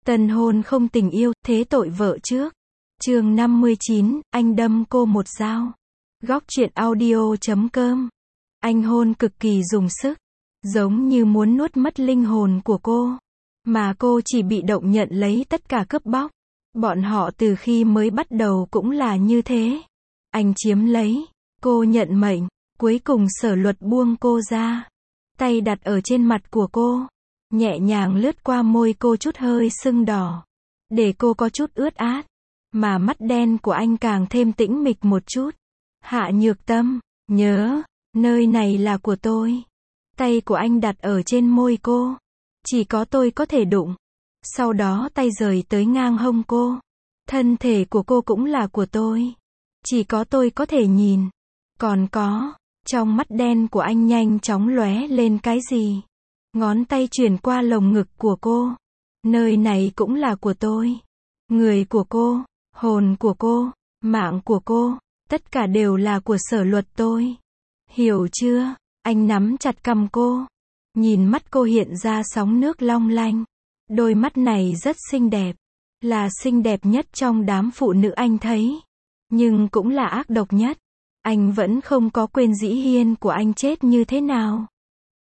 Tân hôn không tình yêu, thế tội vợ trước. Chương 59, anh đâm cô một dao. Góc truyện audio.com. Anh hôn cực kỳ dùng sức, giống như muốn nuốt mất linh hồn của cô, mà cô chỉ bị động nhận lấy tất cả cướp bóc. Bọn họ từ khi mới bắt đầu cũng là như thế. Anh chiếm lấy, cô nhận mệnh, cuối cùng Sở Luật buông cô ra, tay đặt ở trên mặt của cô, nhẹ nhàng lướt qua môi cô chút hơi sưng đỏ, để cô có chút ướt át, mà mắt đen của anh càng thêm tĩnh mịch một chút. Hạ Nhược Tâm, nhớ, nơi này là của tôi. Tay của anh đặt ở trên môi cô, chỉ có tôi có thể đụng. Sau đó tay rời tới ngang hông cô. Thân thể của cô cũng là của tôi, chỉ có tôi có thể nhìn. Còn có, trong mắt đen của anh nhanh chóng lóe lên cái gì. Ngón tay chuyển qua lồng ngực của cô. Nơi này cũng là của tôi. Người của cô, hồn của cô, mạng của cô, tất cả đều là của Sở Luật tôi. Hiểu chưa? Anh nắm chặt cằm cô, nhìn mắt cô hiện ra sóng nước long lanh. Đôi mắt này rất xinh đẹp, là xinh đẹp nhất trong đám phụ nữ anh thấy, nhưng cũng là ác độc nhất. Anh vẫn không có quên Dĩ Hiên của anh chết như thế nào.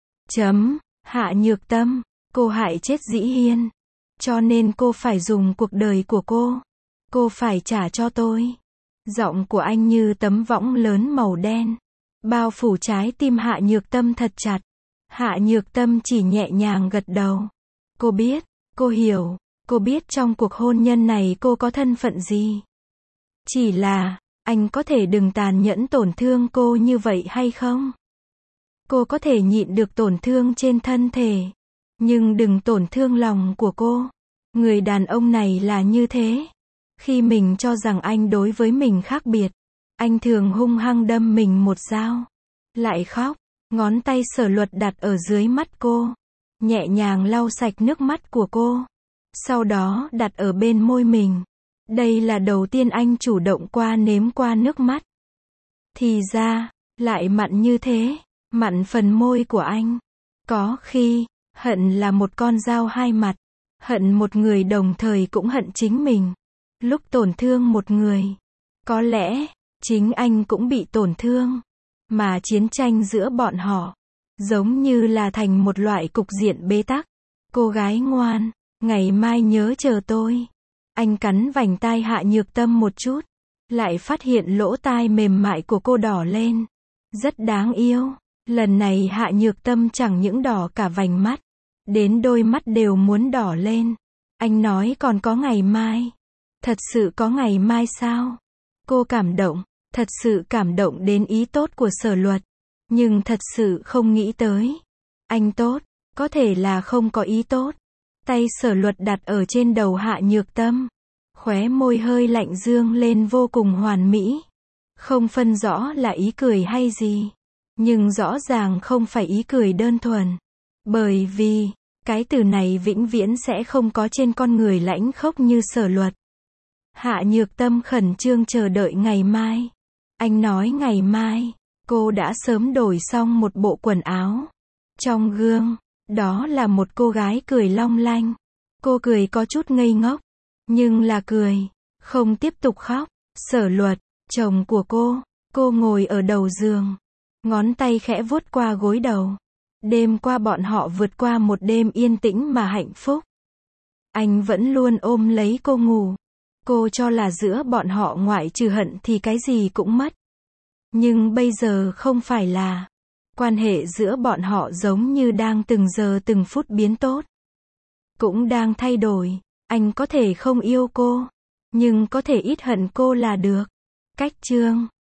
Hạ Nhược Tâm, cô hại chết Dĩ Hiên, cho nên cô phải dùng cuộc đời của cô phải trả cho tôi. Giọng của anh như tấm võng lớn màu đen, bao phủ trái tim Hạ Nhược Tâm thật chặt. Hạ Nhược Tâm chỉ nhẹ nhàng gật đầu. Cô biết, cô hiểu, cô biết trong cuộc hôn nhân này cô có thân phận gì. Chỉ là, anh có thể đừng tàn nhẫn tổn thương cô như vậy hay không? Cô có thể nhịn được tổn thương trên thân thể, nhưng đừng tổn thương lòng của cô. Người đàn ông này là như thế. Khi mình cho rằng anh đối với mình khác biệt, anh thường hung hăng đâm mình một dao. Lại khóc, ngón tay Sở Luật đặt ở dưới mắt cô, nhẹ nhàng lau sạch nước mắt của cô, sau đó đặt ở bên môi mình. Đây là đầu tiên anh chủ động nếm qua nước mắt. Thì ra, lại mặn như thế, mặn phần môi của anh. Có khi, hận là một con dao hai mặt, hận một người đồng thời cũng hận chính mình. Lúc tổn thương một người, có lẽ, chính anh cũng bị tổn thương, mà chiến tranh giữa bọn họ, giống như là thành một loại cục diện bế tắc. Cô gái ngoan, ngày mai nhớ chờ tôi. Anh cắn vành tai Hạ Nhược Tâm một chút, lại phát hiện lỗ tai mềm mại của cô đỏ lên. Rất đáng yêu. Lần này Hạ Nhược Tâm chẳng những đỏ cả vành mắt, đến đôi mắt đều muốn đỏ lên. Anh nói còn có ngày mai. Thật sự có ngày mai sao? Cô cảm động, thật sự cảm động đến ý tốt của Sở Luật, nhưng thật sự không nghĩ tới. Anh tốt, có thể là không có ý tốt. Tay Sở Luật đặt ở trên đầu Hạ Nhược Tâm, khóe môi hơi lạnh dương lên vô cùng hoàn mỹ. Không phân rõ là ý cười hay gì, nhưng rõ ràng không phải ý cười đơn thuần. Bởi vì, cái từ này vĩnh viễn sẽ không có trên con người lãnh khốc như Sở Luật. Hạ Nhược Tâm khẩn trương chờ đợi ngày mai. Anh nói ngày mai, cô đã sớm đổi xong một bộ quần áo. Trong gương, đó là một cô gái cười long lanh. Cô cười có chút ngây ngốc, nhưng là cười, không tiếp tục khóc. Sở Luật, chồng của cô ngồi ở đầu giường, ngón tay khẽ vuốt qua gối đầu. Đêm qua bọn họ vượt qua một đêm yên tĩnh mà hạnh phúc. Anh vẫn luôn ôm lấy cô ngủ. Cô cho là giữa bọn họ ngoại trừ hận thì cái gì cũng mất. Nhưng bây giờ không phải là. Quan hệ giữa bọn họ giống như đang từng giờ từng phút biến tốt. Cũng đang thay đổi. Anh có thể không yêu cô, nhưng có thể ít hận cô là được. Cách chương